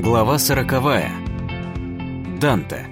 Глава 40. Данте.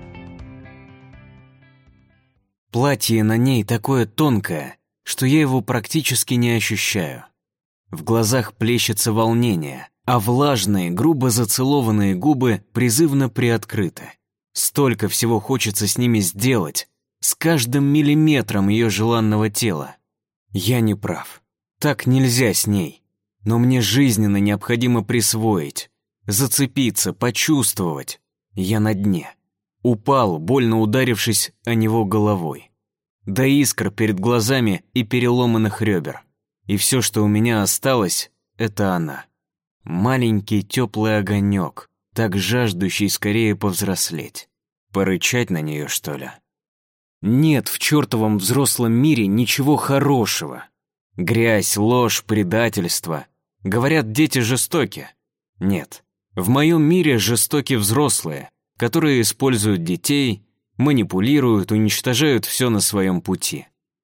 Платье на ней такое тонкое, что я его практически не ощущаю. В глазах плещется волнение, а влажные, грубо зацелованные губы призывно приоткрыты. Столько всего хочется с ними сделать, с каждым миллиметром ее желанного тела. Я не прав. Так нельзя с ней. Но мне жизненно необходимо присвоить, зацепиться, почувствовать. Я на дне. Упал, больно ударившись о него головой. До искр перед глазами и переломанных ребер. И все, что у меня осталось, это она. Маленький теплый огонек, так жаждущий скорее повзрослеть. Порычать на нее, что ли? Нет в чертовом взрослом мире ничего хорошего. Грязь, ложь, предательство. Говорят, дети жестоки. Нет. В моем мире жестоки взрослые, которые используют детей, манипулируют, уничтожают все на своем пути.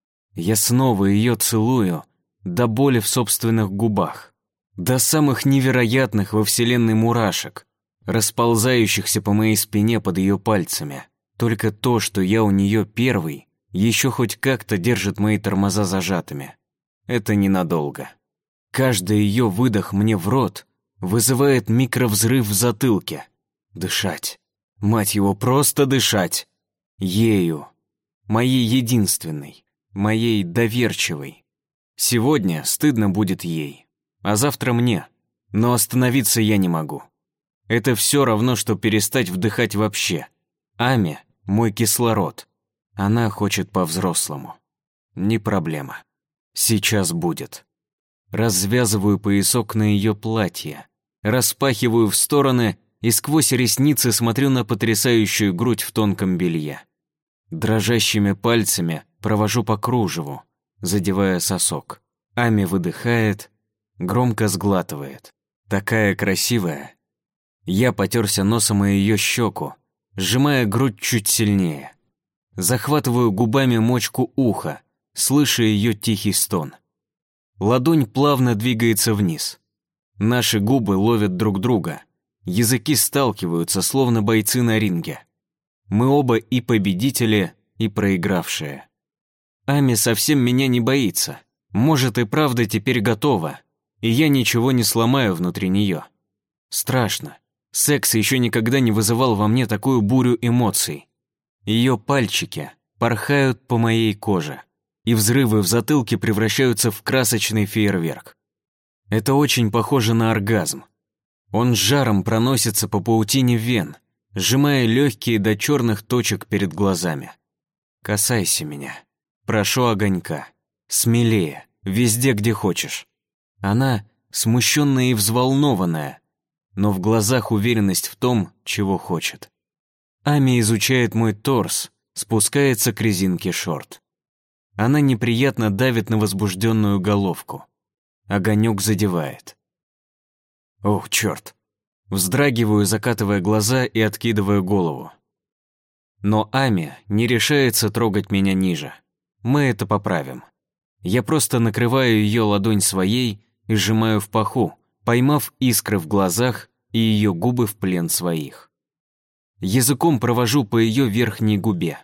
Я снова ее целую, до боли в собственных губах, до самых невероятных во вселенной мурашек, расползающихся по моей спине под ее пальцами. Только то, что я у нее первый, еще хоть как-то держит мои тормоза зажатыми. Это ненадолго. Каждый ее выдох мне в рот вызывает микровзрыв в затылке. Дышать. Мать его, просто дышать. Ею. Моей единственной. Моей доверчивой. Сегодня стыдно будет ей. А завтра мне. Но остановиться я не могу. Это все равно, что перестать вдыхать вообще. Ами — мой кислород. Она хочет по-взрослому. Не проблема. Сейчас будет. Развязываю поясок на ее платье, распахиваю в стороны и сквозь ресницы смотрю на потрясающую грудь в тонком белье. Дрожащими пальцами провожу по кружеву, задевая сосок. Ами выдыхает, громко сглатывает. Такая красивая. Я потерся носом о ее щеку, сжимая грудь чуть сильнее. Захватываю губами мочку уха, слыша ее тихий стон. Ладонь плавно двигается вниз. Наши губы ловят друг друга. Языки сталкиваются, словно бойцы на ринге. Мы оба и победители, и проигравшие. Ами совсем меня не боится. Может, и правда теперь готова, и я ничего не сломаю внутри нее. Страшно. Секс еще никогда не вызывал во мне такую бурю эмоций. Ее пальчики порхают по моей коже, и взрывы в затылке превращаются в красочный фейерверк. Это очень похоже на оргазм. Он с жаром проносится по паутине вен, сжимая легкие до черных точек перед глазами. Касайся меня. Прошу огонька. Смелее, везде, где хочешь. Она смущенная и взволнованная, но в глазах уверенность в том, чего хочет. Ами изучает мой торс, спускается к резинке шорт. Она неприятно давит на возбужденную головку. Огонек задевает. Ох, черт. Вздрагиваю, закатывая глаза и откидывая голову. Но Ами не решается трогать меня ниже. Мы это поправим. Я просто накрываю ее ладонь своей и сжимаю в паху, поймав искры в глазах и ее губы в плен своих. Языком провожу по ее верхней губе.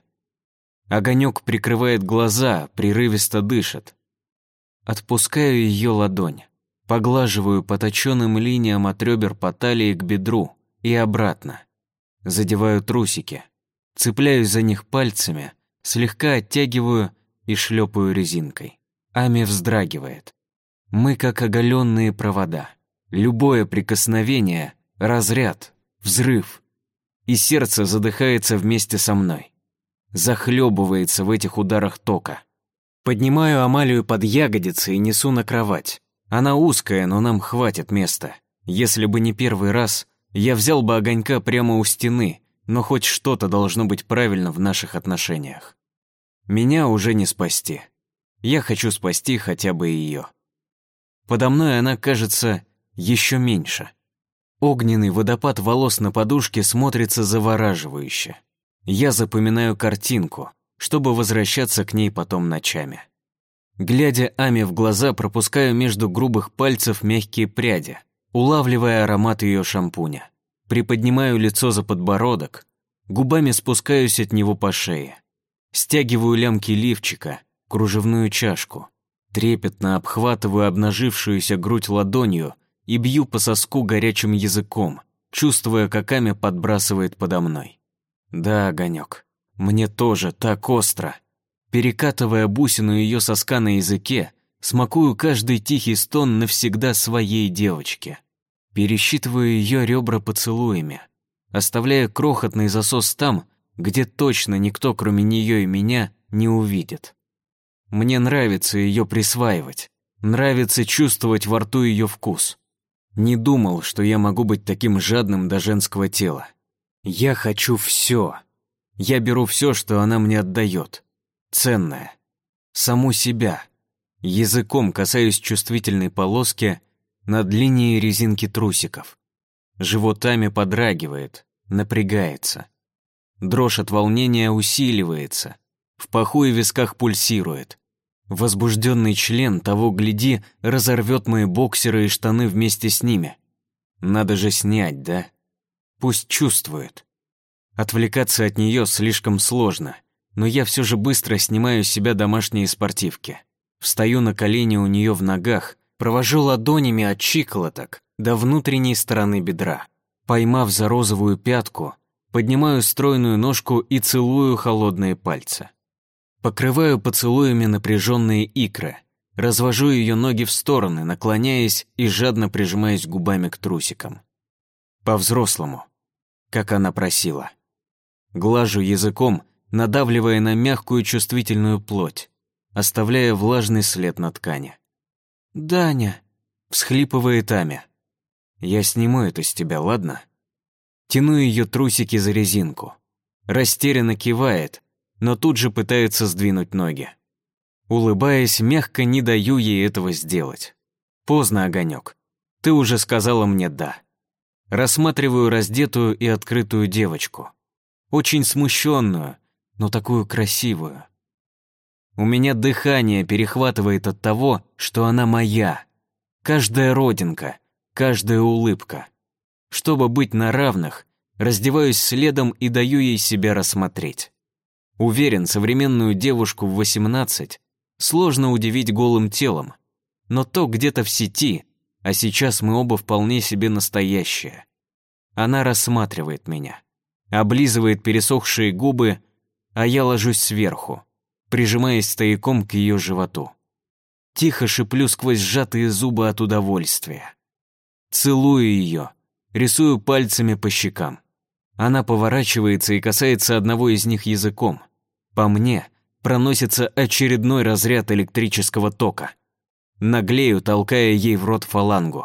Огонек прикрывает глаза, прерывисто дышит. Отпускаю ее ладонь, поглаживаю по точенным линиям от ребер по талии к бедру и обратно. Задеваю трусики, цепляюсь за них пальцами, слегка оттягиваю и шлепаю резинкой. Ами вздрагивает. Мы как оголенные провода. Любое прикосновение — разряд, взрыв. И сердце задыхается вместе со мной. Захлебывается в этих ударах тока. Поднимаю Амалию под ягодицы и несу на кровать. Она узкая, но нам хватит места. Если бы не первый раз, я взял бы огонька прямо у стены, но хоть что-то должно быть правильно в наших отношениях. Меня уже не спасти. Я хочу спасти хотя бы ее. Подо мной она кажется еще меньше. Огненный водопад волос на подушке смотрится завораживающе. Я запоминаю картинку, чтобы возвращаться к ней потом ночами. Глядя Ами в глаза, пропускаю между грубых пальцев мягкие пряди, улавливая аромат ее шампуня. Приподнимаю лицо за подбородок, губами спускаюсь от него по шее. Стягиваю лямки лифчика, кружевную чашку. Трепетно обхватываю обнажившуюся грудь ладонью и бью по соску горячим языком, чувствуя, как Ами подбрасывает подо мной. Да, огонек, мне тоже так остро. Перекатывая бусину ее соска на языке, смакую каждый тихий стон навсегда своей девочки. Пересчитываю ее ребра поцелуями, оставляя крохотный засос там, где точно никто, кроме нее и меня, не увидит. Мне нравится ее присваивать, нравится чувствовать во рту ее вкус. Не думал, что я могу быть таким жадным до женского тела. Я хочу все. Я беру все, что она мне отдает. Ценное. Саму себя. Языком касаюсь чувствительной полоски над линией резинки трусиков. Животами подрагивает, напрягается. Дрожь от волнения усиливается. В паху и висках пульсирует. Возбужденный член, того гляди, разорвет мои боксеры и штаны вместе с ними. Надо же снять, да? Пусть чувствует. Отвлекаться от нее слишком сложно, но я все же быстро снимаю с себя домашние спортивки. Встаю на колени у нее в ногах, провожу ладонями от щиколоток до внутренней стороны бедра. Поймав за розовую пятку, поднимаю стройную ножку и целую холодные пальцы. Покрываю поцелуями напряженные икры, развожу ее ноги в стороны, наклоняясь и жадно прижимаясь губами к трусикам. По-взрослому, как она просила. Глажу языком, надавливая на мягкую чувствительную плоть, оставляя влажный след на ткани. «Даня», — всхлипывает Амя. «Я сниму это с тебя, ладно?» Тяну ее трусики за резинку. Растерянно кивает, но тут же пытается сдвинуть ноги. Улыбаясь, мягко не даю ей этого сделать. Поздно, огонек. Ты уже сказала мне «да». Рассматриваю раздетую и открытую девочку. Очень смущенную, но такую красивую. У меня дыхание перехватывает от того, что она моя. Каждая родинка, каждая улыбка. Чтобы быть на равных, раздеваюсь следом и даю ей себя рассмотреть. Уверен, современную девушку в 18 сложно удивить голым телом, но то где-то в сети, а сейчас мы оба вполне себе настоящие. Она рассматривает меня, облизывает пересохшие губы, а я ложусь сверху, прижимаясь стояком к ее животу. Тихо шиплю сквозь сжатые зубы от удовольствия. Целую ее, рисую пальцами по щекам. Она поворачивается и касается одного из них языком. По мне проносится очередной разряд электрического тока. Наглею, толкая ей в рот фалангу.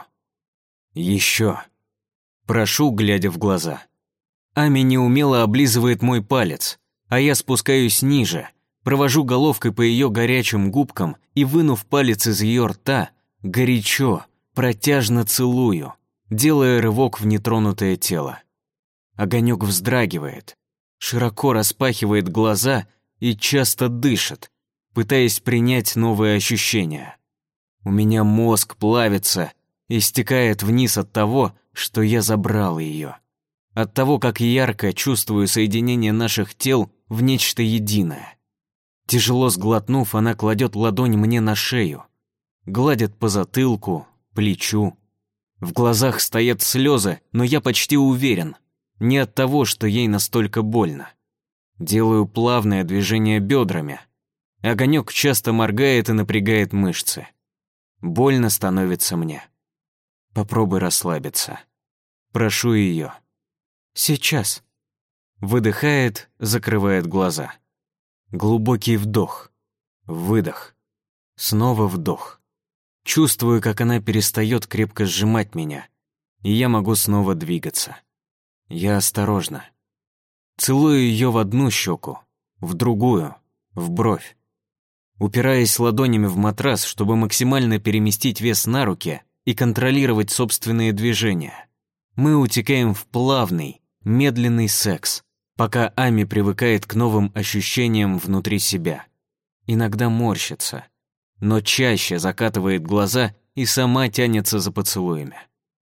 Еще. Прошу, глядя в глаза. Ами неумело облизывает мой палец, а я спускаюсь ниже, провожу головкой по ее горячим губкам и, вынув палец из ее рта, горячо, протяжно целую, делая рывок в нетронутое тело. Огонек вздрагивает, широко распахивает глаза и часто дышит, пытаясь принять новые ощущения. У меня мозг плавится и стекает вниз от того, что я забрал ее. От того, как ярко чувствую соединение наших тел в нечто единое. Тяжело сглотнув, она кладет ладонь мне на шею, гладит по затылку, плечу. В глазах стоят слезы, но я почти уверен, не от того, что ей настолько больно. Делаю плавное движение бедрами. Огонек часто моргает и напрягает мышцы. Больно становится мне. Попробуй расслабиться. Прошу ее. Сейчас. Выдыхает, закрывает глаза. Глубокий вдох. Выдох. Снова вдох. Чувствую, как она перестает крепко сжимать меня, и я могу снова двигаться. Я осторожно. Целую ее в одну щеку, в другую, в бровь. Упираясь ладонями в матрас, чтобы максимально переместить вес на руки и контролировать собственные движения. Мы утекаем в плавный, медленный секс, пока Ами привыкает к новым ощущениям внутри себя. Иногда морщится, но чаще закатывает глаза и сама тянется за поцелуями.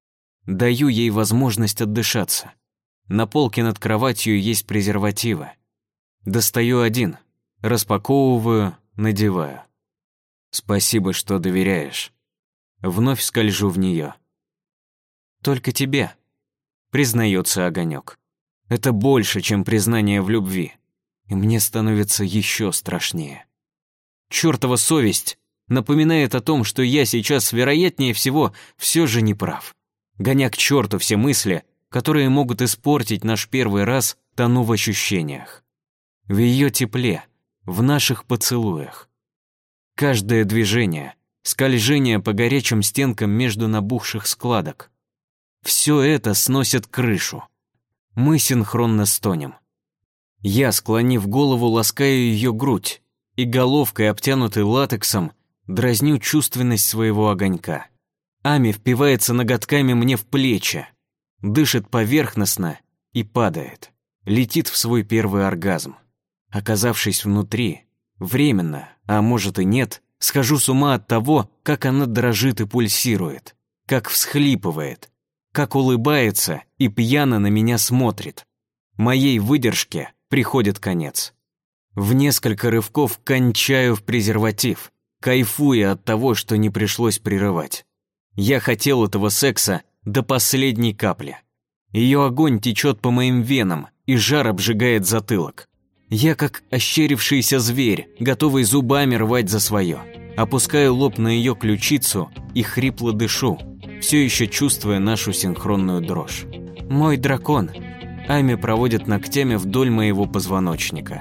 Даю ей возможность отдышаться. На полке над кроватью есть презервативы. Достаю один, распаковываю, надеваю. Спасибо, что доверяешь. Вновь скольжу в нее. Только тебе, признается огонек. Это больше, чем признание в любви. И мне становится еще страшнее. Чёртова совесть напоминает о том, что я сейчас, вероятнее всего, все же не прав. Гоня к черту все мысли, которые могут испортить наш первый раз, тону в ощущениях. В ее тепле, в наших поцелуях. Каждое движение, скольжение по горячим стенкам между набухших складок. Все это сносит крышу. Мы синхронно стонем. Я, склонив голову, ласкаю ее грудь и головкой, обтянутой латексом, дразню чувственность своего огонька. Ами впивается ноготками мне в плечи, дышит поверхностно и падает. Летит в свой первый оргазм. Оказавшись внутри, временно, а может и нет, схожу с ума от того, как она дрожит и пульсирует, как всхлипывает, как улыбается и пьяно на меня смотрит. Моей выдержке приходит конец. В несколько рывков кончаю в презерватив, кайфуя от того, что не пришлось прерывать. Я хотел этого секса до последней капли. Ее огонь течет по моим венам, и жар обжигает затылок. Я как ощерившийся зверь, готовый зубами рвать за свое. Опускаю лоб на ее ключицу и хрипло дышу, все еще чувствуя нашу синхронную дрожь. Мой дракон. Ами проводит ногтями вдоль моего позвоночника.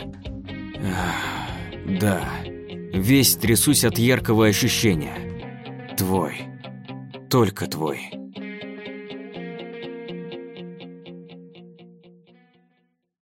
Да, весь трясусь от яркого ощущения. Твой. Только твой.